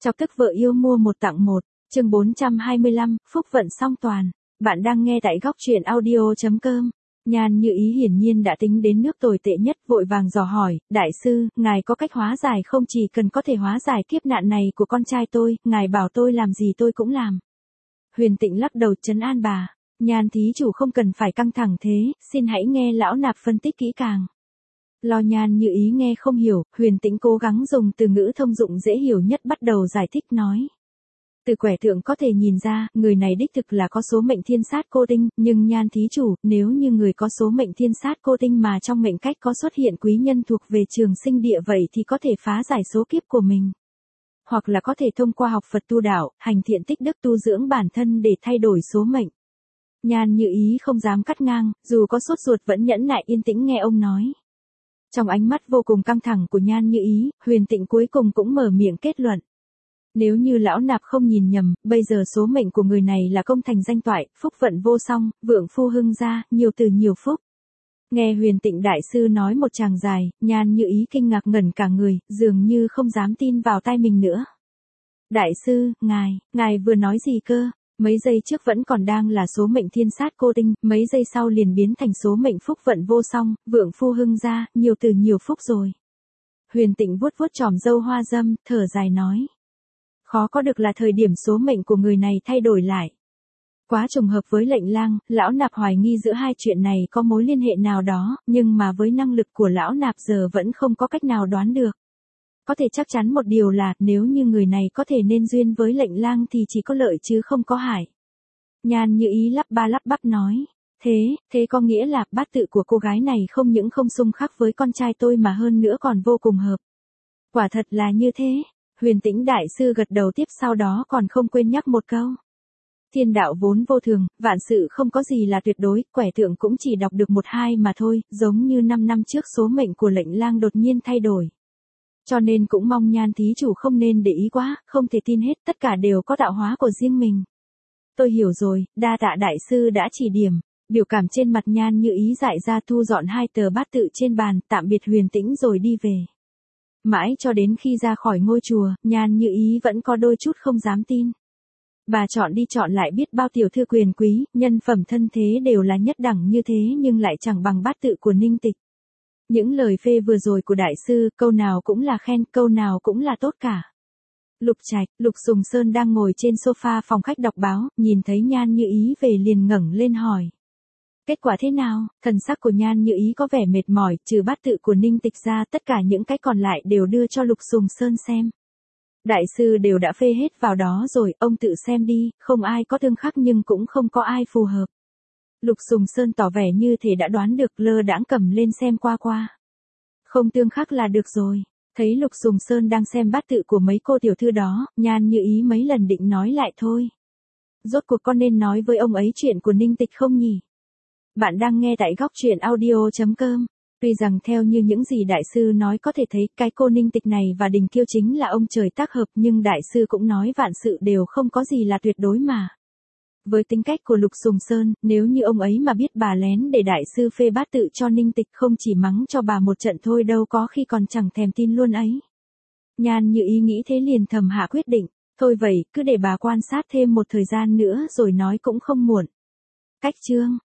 Chọc tức vợ yêu mua một tặng một, chương 425, phúc vận song toàn. Bạn đang nghe tại góc truyện audio.com. Nhan Như Ý hiển nhiên đã tính đến nước tồi tệ nhất, vội vàng dò hỏi, đại sư, ngài có cách hóa giải không? Chỉ cần có thể hóa giải kiếp nạn này của con trai tôi, ngài bảo tôi làm gì tôi cũng làm. Huyền Tịnh lắc đầu trấn an bà, Nhan thí chủ không cần phải căng thẳng thế, xin hãy nghe lão nạp phân tích kỹ càng. Lo Nhan Như Ý nghe không hiểu, Huyền Tĩnh cố gắng dùng từ ngữ thông dụng dễ hiểu nhất bắt đầu giải thích nói. Từ quẻ tượng có thể nhìn ra, người này đích thực là có số mệnh thiên sát cô tinh, nhưng Nhan thí chủ, nếu như người có số mệnh thiên sát cô tinh mà trong mệnh cách có xuất hiện quý nhân thuộc về trường sinh địa vậy thì có thể phá giải số kiếp của mình. Hoặc là có thể thông qua học Phật tu đạo, hành thiện tích đức tu dưỡng bản thân để thay đổi số mệnh. Nhan Như Ý không dám cắt ngang, dù có sốt ruột vẫn nhẫn nại yên tĩnh nghe ông nói. Trong ánh mắt vô cùng căng thẳng của Nhan Như Ý, Huyền Tịnh cuối cùng cũng mở miệng kết luận. Nếu như lão nạp không nhìn nhầm, bây giờ số mệnh của người này là công thành danh toại, phúc vận vô song, vượng phu hưng gia, nhiều từ nhiều phúc. Nghe Huyền Tịnh đại sư nói một tràng dài, Nhan Như Ý kinh ngạc ngẩn cả người, dường như không dám tin vào tai mình nữa. Đại sư, ngài vừa nói gì cơ? Mấy giây trước vẫn còn đang là số mệnh thiên sát cô tinh, mấy giây sau liền biến thành số mệnh phúc vận vô song, vượng phu hưng gia, nhiều từ nhiều phúc rồi. Huyền Tịnh vuốt vuốt chòm râu hoa dâm, thở dài nói. Khó có được là thời điểm số mệnh của người này thay đổi lại. Quá trùng hợp với lệnh lang, lão nạp hoài nghi giữa hai chuyện này có mối liên hệ nào đó, nhưng mà với năng lực của lão nạp giờ vẫn không có cách nào đoán được. Có thể chắc chắn một điều là, nếu như người này có thể nên duyên với lệnh lang thì chỉ có lợi chứ không có hại. Nhan Như Ý lắp ba lắp bắp nói. Thế có nghĩa là bát tự của cô gái này không những không xung khắc với con trai tôi mà hơn nữa còn vô cùng hợp. Quả thật là như thế. Huyền Tĩnh đại sư gật đầu tiếp sau đó còn không quên nhắc một câu. Thiên đạo vốn vô thường, vạn sự không có gì là tuyệt đối, quẻ tượng cũng chỉ đọc được một hai mà thôi, giống như 5 năm trước số mệnh của lệnh lang đột nhiên thay đổi. Cho nên cũng mong Nhan thí chủ không nên để ý quá, không thể tin hết, tất cả đều có tạo hóa của riêng mình. Tôi hiểu rồi, đa tạ đại sư đã chỉ điểm. Biểu cảm trên mặt Nhan Như Ý dại ra thu dọn hai tờ bát tự trên bàn, tạm biệt Huyền Tĩnh rồi đi về. Mãi cho đến khi ra khỏi ngôi chùa, Nhan Như Ý vẫn có đôi chút không dám tin. Bà chọn đi chọn lại biết bao tiểu thư quyền quý, nhân phẩm thân thế đều là nhất đẳng như thế nhưng lại chẳng bằng bát tự của Ninh Tịch. Những lời phê vừa rồi của đại sư, câu nào cũng là khen, câu nào cũng là tốt cả. Lục Trạch, Lục Sùng Sơn đang ngồi trên sofa phòng khách đọc báo, nhìn thấy Nhan Như Ý về liền ngẩng lên hỏi. Kết quả thế nào? Thần sắc của Nhan Như Ý có vẻ mệt mỏi, trừ bát tự của Ninh Tịch ra tất cả những cái còn lại đều đưa cho Lục Sùng Sơn xem. Đại sư đều đã phê hết vào đó rồi, ông tự xem đi, không ai có tương khắc nhưng cũng không có ai phù hợp. Lục Sùng Sơn tỏ vẻ như thể đã đoán được, lơ đãng cầm lên xem qua. Không tương khắc là được rồi. Thấy Lục Sùng Sơn đang xem bát tự của mấy cô tiểu thư đó, Nhan Như Ý mấy lần định nói lại thôi. Rốt cuộc con nên nói với ông ấy chuyện của Ninh Tịch không nhỉ? Bạn đang nghe tại góc truyện audio.com. Tuy rằng theo như những gì đại sư nói có thể thấy cái cô Ninh Tịch này và Đình Kiêu chính là ông trời tác hợp nhưng đại sư cũng nói vạn sự đều không có gì là tuyệt đối mà. Với tính cách của Lục Sùng Sơn, nếu như ông ấy mà biết bà lén để đại sư phê bát tự cho Ninh Tịch không chỉ mắng cho bà một trận thôi đâu có khi còn chẳng thèm tin luôn ấy. Nhan Như Ý nghĩ thế liền thầm hạ quyết định, thôi vậy, cứ để bà quan sát thêm một thời gian nữa rồi nói cũng không muộn. Cách chương